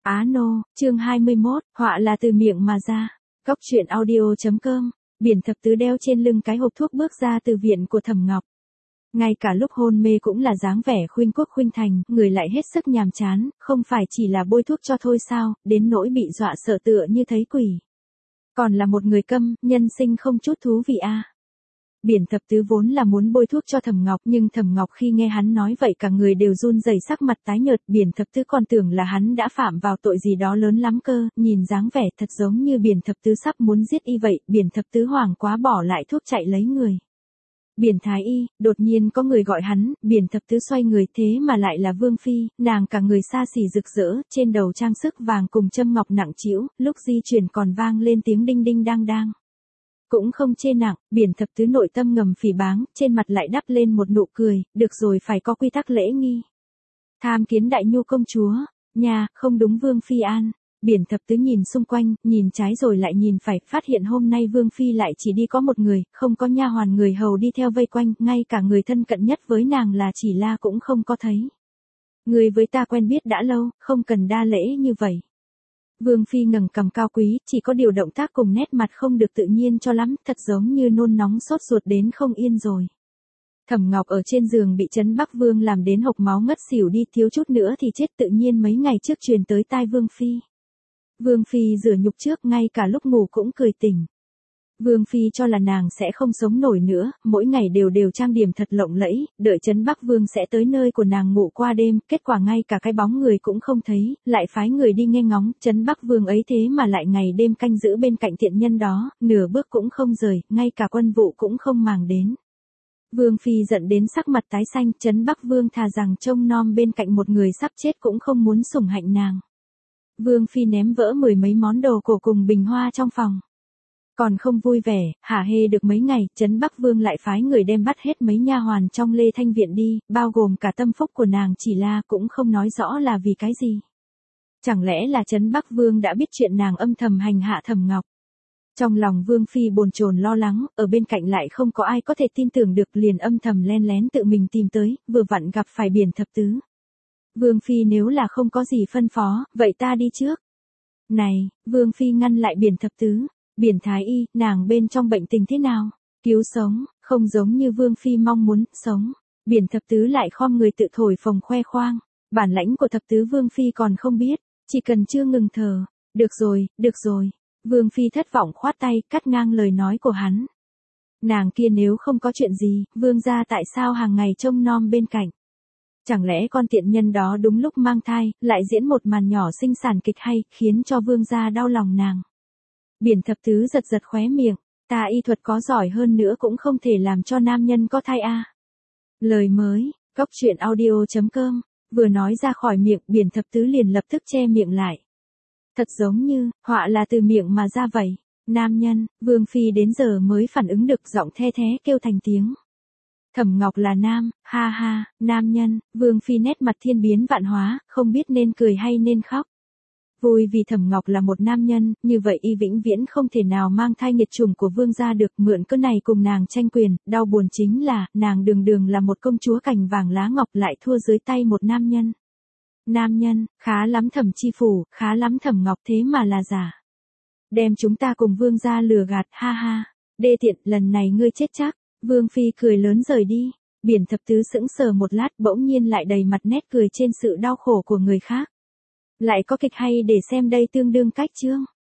Á nô, chương 21, họa là từ miệng mà ra. Cóc truyện audio.com, Biển Thập Tứ đeo trên lưng cái hộp thuốc bước ra từ viện của Thẩm Ngọc. Ngay cả lúc hôn mê cũng là dáng vẻ khuynh quốc khuynh thành, người lại hết sức nhàm chán, không phải chỉ là bôi thuốc cho thôi sao, đến nỗi bị dọa sợ tựa như thấy quỷ. Còn là một người câm, nhân sinh không chút thú vị a. Biển Thập Tứ vốn là muốn bôi thuốc cho Thẩm Ngọc, nhưng Thẩm Ngọc khi nghe hắn nói vậy cả người đều run rẩy, sắc mặt tái nhợt. Biển Thập Tứ còn tưởng là hắn đã phạm vào tội gì đó lớn lắm cơ, nhìn dáng vẻ thật giống như Biển Thập Tứ sắp muốn giết y vậy. Biển Thập Tứ hoảng quá bỏ lại thuốc chạy lấy người. Biển Thái Y, đột nhiên có người gọi hắn. Biển Thập Tứ xoay người, thế mà lại là Vương Phi, nàng cả người xa xỉ rực rỡ, trên đầu trang sức vàng cùng châm ngọc nặng trĩu, lúc di chuyển còn vang lên tiếng đinh đinh đang đang. Cũng không chê nặng, Biển Thập Tứ nội tâm ngầm phỉ báng, trên mặt lại đắp lên một nụ cười, được rồi, phải có quy tắc lễ nghi. Tham kiến đại nhu công chúa, nhà, không đúng Vương Phi an. Biển Thập Tứ nhìn xung quanh, nhìn trái rồi lại nhìn phải, phát hiện hôm nay Vương Phi lại chỉ đi có một người, không có nha hoàn người hầu đi theo vây quanh, ngay cả người thân cận nhất với nàng là Chỉ La cũng không có thấy. Người với ta quen biết đã lâu, không cần đa lễ như vậy. Vương Phi ngẩng cằm cao quý, chỉ có điều động tác cùng nét mặt không được tự nhiên cho lắm, thật giống như nôn nóng sốt ruột đến không yên rồi. Thẩm Ngọc ở trên giường bị Trấn Bắc Vương làm đến hộc máu ngất xỉu đi, thiếu chút nữa thì chết, tự nhiên mấy ngày trước truyền tới tai Vương Phi. Vương Phi rửa nhục trước, ngay cả lúc ngủ cũng cười tỉnh. Vương Phi cho là nàng sẽ không sống nổi nữa, mỗi ngày đều trang điểm thật lộng lẫy, đợi Trấn Bắc Vương sẽ tới nơi của nàng ngủ qua đêm, kết quả ngay cả cái bóng người cũng không thấy, lại phái người đi nghe ngóng. Trấn Bắc Vương ấy thế mà lại ngày đêm canh giữ bên cạnh tiện nhân đó, nửa bước cũng không rời, ngay cả quân vụ cũng không màng đến. Vương Phi giận đến sắc mặt tái xanh, Trấn Bắc Vương thà rằng trông nom bên cạnh một người sắp chết cũng không muốn sủng hạnh nàng. Vương Phi ném vỡ mười mấy món đồ cổ cùng bình hoa trong phòng. Còn không vui vẻ, hả hê được mấy ngày, Trấn Bắc Vương lại phái người đem bắt hết mấy nha hoàn trong Lê Thanh Viện đi, bao gồm cả tâm phúc của nàng Chỉ La, cũng không nói rõ là vì cái gì. Chẳng lẽ là Trấn Bắc Vương đã biết chuyện nàng âm thầm hành hạ Thẩm Ngọc? Trong lòng Vương Phi bồn chồn lo lắng, ở bên cạnh lại không có ai có thể tin tưởng được, liền âm thầm len lén tự mình tìm tới, vừa vặn gặp phải Biển Thập Tứ. Vương Phi nếu là không có gì phân phó, vậy ta đi trước. Này, Vương Phi ngăn lại Biển Thập Tứ. Biển Thái Y, nàng bên trong bệnh tình thế nào? Cứu sống, không giống như Vương Phi mong muốn, sống. Biển Thập Tứ lại khom người tự thổi phồng khoe khoang. Bản lãnh của Thập Tứ Vương Phi còn không biết, chỉ cần chưa ngừng thở. Được rồi, được rồi. Vương Phi thất vọng khoát tay, cắt ngang lời nói của hắn. Nàng kia nếu không có chuyện gì, Vương gia tại sao hàng ngày trông nom bên cạnh? Chẳng lẽ con tiện nhân đó đúng lúc mang thai, lại diễn một màn nhỏ sinh sản kịch hay, khiến cho Vương gia đau lòng nàng? Biển Thập Tứ giật giật khóe miệng, ta y thuật có giỏi hơn nữa cũng không thể làm cho nam nhân có thai a. Lời mới, cóc truyện audio.com, vừa nói ra khỏi miệng, Biển Thập Tứ liền lập tức che miệng lại. Thật giống như, họa là từ miệng mà ra vậy. Nam nhân, Vương Phi đến giờ mới phản ứng được, giọng the thé kêu thành tiếng. Thẩm Ngọc là nam, ha ha, nam nhân. Vương Phi nét mặt thiên biến vạn hóa, không biết nên cười hay nên khóc. Vui vì Thẩm Ngọc là một nam nhân, như vậy y vĩnh viễn không thể nào mang thai nghiệt chủng của Vương gia được, mượn cơn này cùng nàng tranh quyền. Đau buồn chính là, nàng đường đường là một công chúa cành vàng lá ngọc lại thua dưới tay một nam nhân. Nam nhân, khá lắm Thẩm Chi Phủ, khá lắm Thẩm Ngọc, thế mà là giả. Đem chúng ta cùng Vương gia lừa gạt, ha ha. Đê tiện, lần này ngươi chết chắc. Vương Phi cười lớn rời đi. Biển Thập Tứ sững sờ một lát, bỗng nhiên lại đầy mặt nét cười trên sự đau khổ của người khác. Lại có kịch hay để xem đây, tương đương cách chương.